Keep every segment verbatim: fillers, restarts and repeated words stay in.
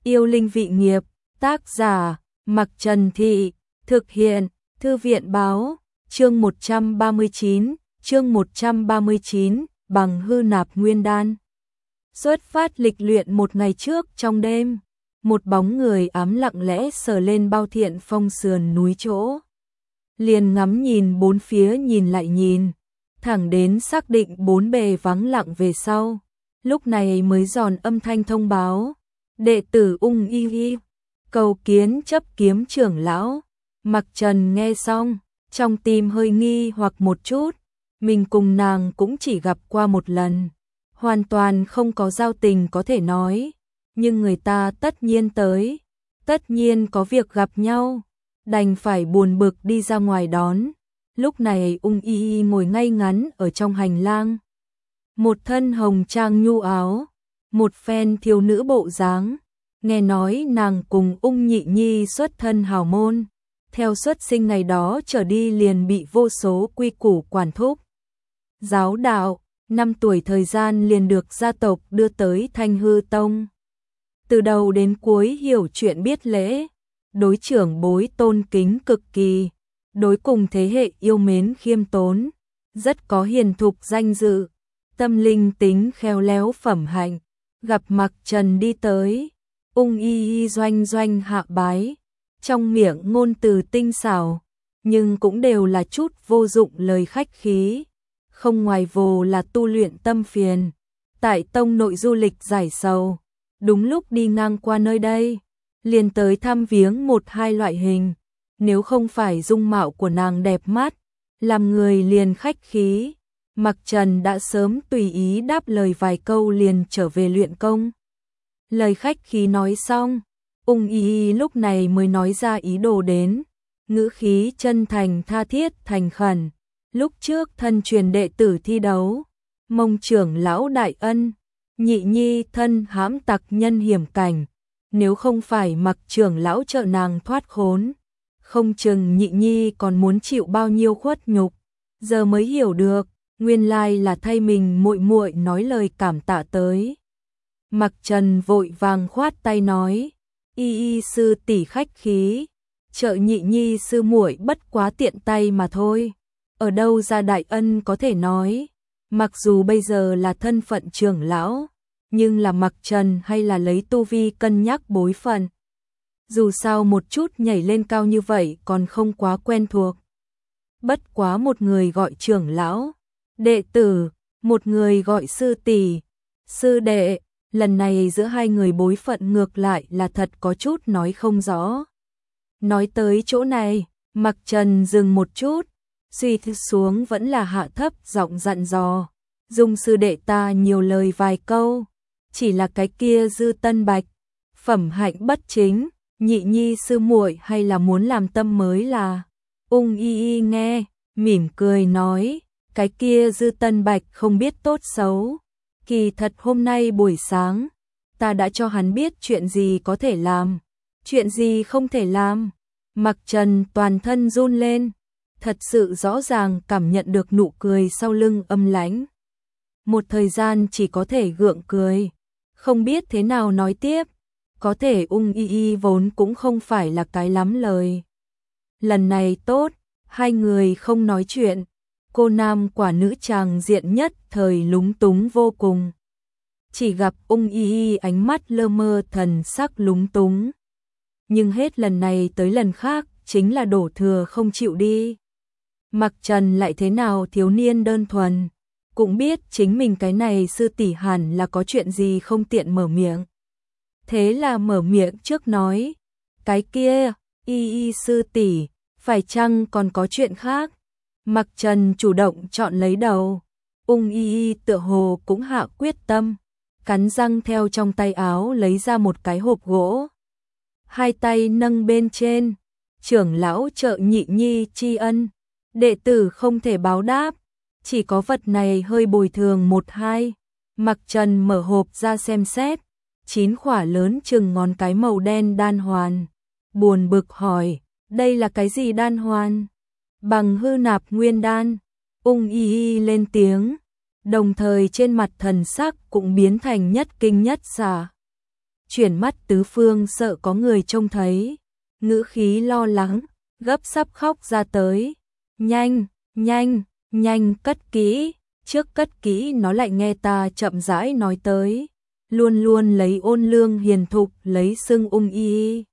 Yêu linh vị nghiệp, tác giả, Mặc Trần Thị, thực hiện, Thư viện báo, chương một trăm ba mươi chín, chương một trăm ba mươi chín, bằng hư nạp nguyên đan. Xuất phát lịch luyện một ngày trước trong đêm, một bóng người ám lặng lẽ sờ lên bao thiện phong sườn núi chỗ. Liền ngắm nhìn bốn phía nhìn lại nhìn, thẳng đến xác định bốn bề vắng lặng về sau. Lúc này mới giòn âm thanh thông báo, đệ tử Ung Y Y, cầu kiến chấp kiếm trưởng lão. Mặc Trần nghe xong, trong tim hơi nghi hoặc một chút, mình cùng nàng cũng chỉ gặp qua một lần, hoàn toàn không có giao tình có thể nói, nhưng người ta tất nhiên tới, tất nhiên có việc gặp nhau, đành phải buồn bực đi ra ngoài đón. Lúc này Ung Y Y ngồi ngay ngắn ở trong hành lang, một thân hồng trang nhu áo, một phen thiếu nữ bộ dáng. Nghe nói nàng cùng Ung Nhị Nhi xuất thân hào môn, theo xuất sinh ngày đó trở đi liền bị vô số quy củ quản thúc. Giáo đạo, năm tuổi thời gian liền được gia tộc đưa tới Thanh Hư Tông. Từ đầu đến cuối hiểu chuyện biết lễ, đối trưởng bối tôn kính cực kỳ, đối cùng thế hệ yêu mến khiêm tốn, rất có hiền thục danh dự, tâm linh tính khéo léo phẩm hạnh. Gặp Mặc Trần đi tới, Ung Y Y doanh doanh hạ bái, trong miệng ngôn từ tinh xảo, nhưng cũng đều là chút vô dụng lời khách khí, không ngoài vồ là tu luyện tâm phiền. Tại tông nội du lịch giải sầu, đúng lúc đi ngang qua nơi đây, liền tới thăm viếng một hai loại hình, nếu không phải dung mạo của nàng đẹp mắt, làm người liền khách khí. Mặc Trần đã sớm tùy ý đáp lời vài câu liền trở về luyện công. Lời khách khí nói xong, Ung Y Y lúc này mới nói ra ý đồ đến, ngữ khí chân thành tha thiết thành khẩn. Lúc trước thân truyền đệ tử thi đấu, mong trưởng lão đại ân, Nhị Nhi thân hãm tặc nhân hiểm cảnh, nếu không phải Mặc trưởng lão trợ nàng thoát khốn, không chừng Nhị Nhi còn muốn chịu bao nhiêu khuất nhục. Giờ mới hiểu được, nguyên lai là thay mình muội muội nói lời cảm tạ tới. Mặc Trần vội vàng khoát tay nói, Y Y sư tỷ khách khí, trợ Nhị Nhi sư muội bất quá tiện tay mà thôi, ở đâu ra đại ân có thể nói. Mặc dù bây giờ là thân phận trưởng lão, nhưng là Mặc Trần hay là lấy tu vi cân nhắc bối phận. Dù sao một chút nhảy lên cao như vậy còn không quá quen thuộc. Bất quá một người gọi trưởng lão, đệ tử, một người gọi sư tỷ, sư đệ, lần này giữa hai người bối phận ngược lại là thật có chút nói không rõ. Nói tới chỗ này, Mặc Trần dừng một chút, suy thức xuống vẫn là hạ thấp giọng dặn dò, dùng sư đệ ta nhiều lời vài câu, chỉ là cái kia Dư Tân Bạch, phẩm hạnh bất chính, Nhị Nhi sư muội hay là muốn làm tâm mới là. Ung Y Y nghe, mỉm cười nói, cái kia Dư Tân Bạch không biết tốt xấu, kỳ thật hôm nay buổi sáng, ta đã cho hắn biết chuyện gì có thể làm, chuyện gì không thể làm. Mặc Trần toàn thân run lên, thật sự rõ ràng cảm nhận được nụ cười sau lưng âm lãnh. Một thời gian chỉ có thể gượng cười, không biết thế nào nói tiếp, có thể Ung Y Y vốn cũng không phải là cái lắm lời. Lần này tốt, hai người không nói chuyện, cô nam quả nữ chàng diện nhất thời lúng túng vô cùng. Chỉ gặp Ung Y Y ánh mắt lơ mơ thần sắc lúng túng. Nhưng hết lần này tới lần khác chính là đổ thừa không chịu đi. Mặc Trần lại thế nào thiếu niên đơn thuần, cũng biết chính mình cái này sư tỷ hẳn là có chuyện gì không tiện mở miệng. Thế là mở miệng trước nói, cái kia, Y Y sư tỷ, phải chăng còn có chuyện khác? Mặc Trần chủ động chọn lấy đầu, Ung Y Y tựa hồ cũng hạ quyết tâm, cắn răng theo trong tay áo lấy ra một cái hộp gỗ. Hai tay nâng bên trên, trưởng lão trợ Nhị Nhi tri ân, đệ tử không thể báo đáp, chỉ có vật này hơi bồi thường một hai. Mặc Trần mở hộp ra xem xét, chín quả lớn chừng ngón cái màu đen đan hoàn, buồn bực hỏi, đây là cái gì đan hoàn? Bằng hư nạp nguyên đan. Ung Y Y lên tiếng, đồng thời trên mặt thần sắc cũng biến thành nhất kinh nhất xả. chuyển mắt tứ phương sợ có người trông thấy, ngữ khí lo lắng, gấp sắp khóc ra tới. Nhanh, nhanh, nhanh cất kỹ, trước cất kỹ nó lại nghe ta chậm rãi nói tới, luôn luôn lấy ôn lương hiền thục lấy xưng ung y.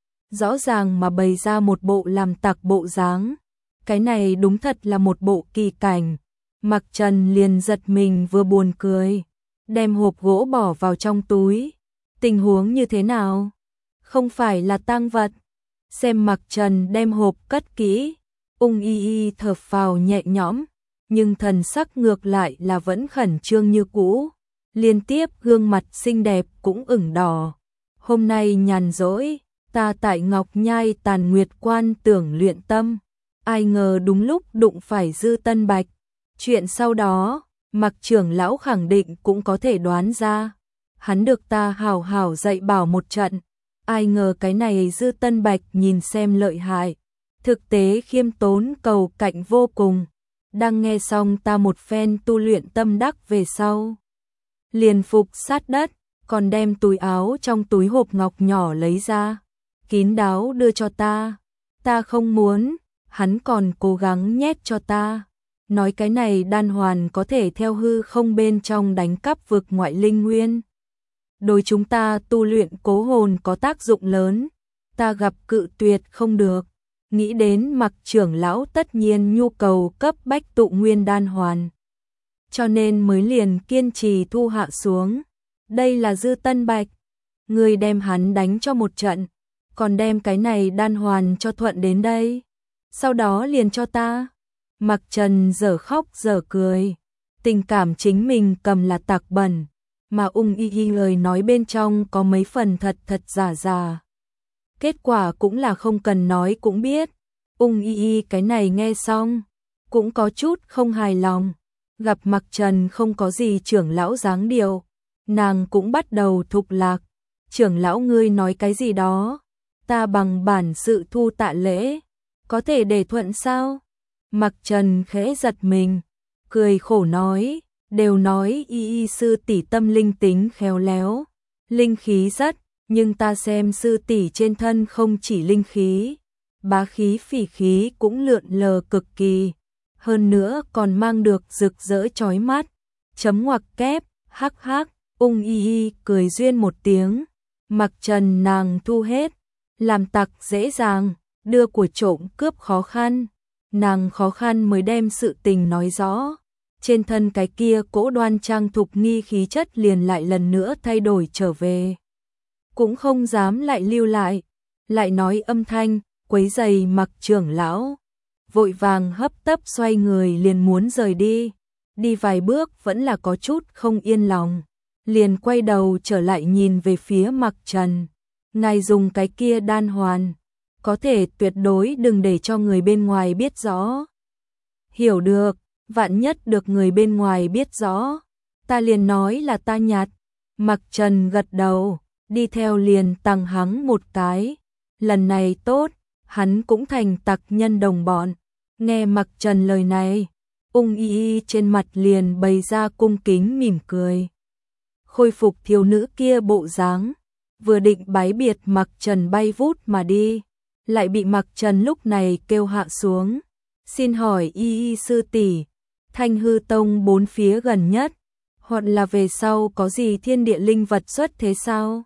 Rõ ràng mà bày ra một bộ làm tặc bộ dáng, cái này đúng thật là một bộ kỳ cảnh. Mặc Trần liền giật mình vừa buồn cười, đem hộp gỗ bỏ vào trong túi. Tình huống như thế nào? Không phải là tang vật. Xem Mặc Trần đem hộp cất kỹ, ung y y thở phào nhẹ nhõm, nhưng thần sắc ngược lại là vẫn khẩn trương như cũ. Liên tiếp gương mặt xinh đẹp cũng ửng đỏ. Hôm nay nhàn rỗi, ta tại Ngọc Nhai Tàn Nguyệt Quan tưởng luyện tâm, ai ngờ đúng lúc đụng phải Dư Tân Bạch. Chuyện sau đó, Mặc trưởng lão khẳng định cũng có thể đoán ra. Hắn được ta hào hào dạy bảo một trận, ai ngờ cái này Dư Tân Bạch nhìn xem lợi hại, thực tế khiêm tốn cầu cạnh vô cùng. Đang nghe xong ta một phen tu luyện tâm đắc về sau, liền phục sát đất, còn đem túi áo trong túi hộp ngọc nhỏ lấy ra, kín đáo đưa cho ta. Ta không muốn, hắn còn cố gắng nhét cho ta, nói cái này đan hoàn có thể theo hư không bên trong đánh cắp vực ngoại linh nguyên, đối chúng ta tu luyện cố hồn có tác dụng lớn. Ta gặp cự tuyệt không được, nghĩ đến Mặc trưởng lão tất nhiên nhu cầu cấp bách tụ nguyên đan hoàn, cho nên mới liền kiên trì thu hạ xuống. Đây là Dư Tân Bạch, người đem hắn đánh cho một trận, còn đem cái này đan hoàn cho thuận đến đây, sau đó liền cho ta. Mặc Trần dở khóc dở cười, tình cảm chính mình cầm là tạc bẩn, mà ung y y lời nói bên trong có mấy phần thật thật giả giả. Kết quả cũng là không cần nói cũng biết. Ung y y cái này nghe xong, cũng có chút không hài lòng. Gặp Mặc Trần không có gì trưởng lão dáng điệu, nàng cũng bắt đầu thục lạc. Trưởng lão ngươi nói cái gì đó, ta bằng bản sự thu tạ lễ, có thể để thuận sao? Mặc Trần khẽ giật mình, cười khổ nói, đều nói y y sư tỷ tâm linh tính khéo léo, linh khí rất, nhưng ta xem sư tỷ trên thân không chỉ linh khí, bá khí phỉ khí cũng lượn lờ cực kỳ, hơn nữa còn mang được rực rỡ chói mắt. Chấm ngoặc kép, hắc hắc. Ung y y cười duyên một tiếng, Mặc Trần nàng thu hết, làm tặc dễ dàng, đưa của trộm cướp khó khăn, nàng khó khăn mới đem sự tình nói rõ. Trên thân cái kia cỗ đoan trang thục nghi khí chất liền lại lần nữa thay đổi trở về, cũng không dám lại lưu lại, lại nói âm thanh quấy rầy Mặc trưởng lão, vội vàng hấp tấp xoay người liền muốn rời đi, đi vài bước vẫn là có chút không yên lòng, liền quay đầu trở lại nhìn về phía Mặc Trần. Ngài dùng cái kia đan hoàn, có thể tuyệt đối đừng để cho người bên ngoài biết rõ. Hiểu được, vạn nhất được người bên ngoài biết rõ, ta liền nói là ta nhặt. Mặc Trần gật đầu, đi theo liền tằng hắng một cái. Lần này tốt, hắn cũng thành tặc nhân đồng bọn. Nghe Mặc Trần lời này, ung y y trên mặt liền bày ra cung kính mỉm cười, khôi phục thiếu nữ kia bộ dáng, vừa định bái biệt Mặc Trần bay vút mà đi, lại bị Mặc Trần lúc này kêu hạ xuống. Xin hỏi y y sư tỷ, Thanh Hư Tông bốn phía gần nhất, hoặc là về sau có gì thiên địa linh vật xuất thế sao?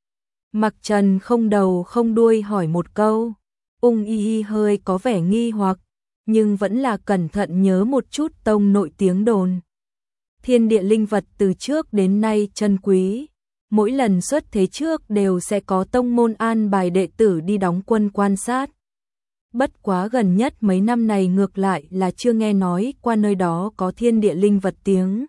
Mặc Trần không đầu không đuôi hỏi một câu, ung y y hơi có vẻ nghi hoặc, nhưng vẫn là cẩn thận nhớ một chút tông nội tiếng đồn. Thiên địa linh vật từ trước đến nay chân quý, mỗi lần xuất thế trước đều sẽ có tông môn an bài đệ tử đi đóng quân quan sát. Bất quá gần nhất mấy năm này ngược lại là chưa nghe nói qua nơi đó có thiên địa linh vật tiếng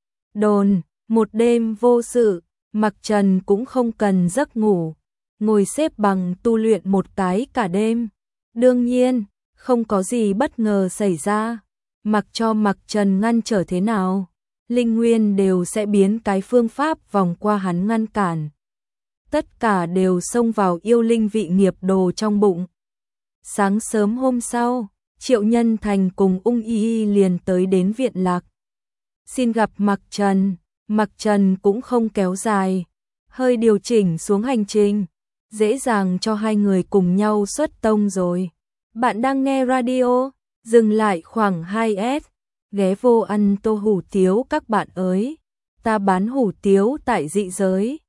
đồn. Một đêm vô sự, Mặc Trần cũng không cần giấc ngủ, ngồi xếp bằng tu luyện một cái cả đêm. Đương nhiên, không có gì bất ngờ xảy ra, mặc cho Mặc Trần ngăn trở thế nào, linh nguyên đều sẽ biến cái phương pháp vòng qua hắn ngăn cản. Tất cả đều xông vào yêu linh vị nghiệp đồ trong bụng. Sáng sớm hôm sau, Triệu Nhân Thành cùng Ung Y Y liền tới đến viện lạc. Xin gặp Mặc Trần. Mặc Trần cũng không kéo dài, hơi điều chỉnh xuống hành trình, dễ dàng cho hai người cùng nhau xuất tông rồi. Bạn đang nghe radio, dừng lại khoảng hai S, ghé vô ăn tô hủ tiếu các bạn ơi. Ta bán hủ tiếu tại dị giới,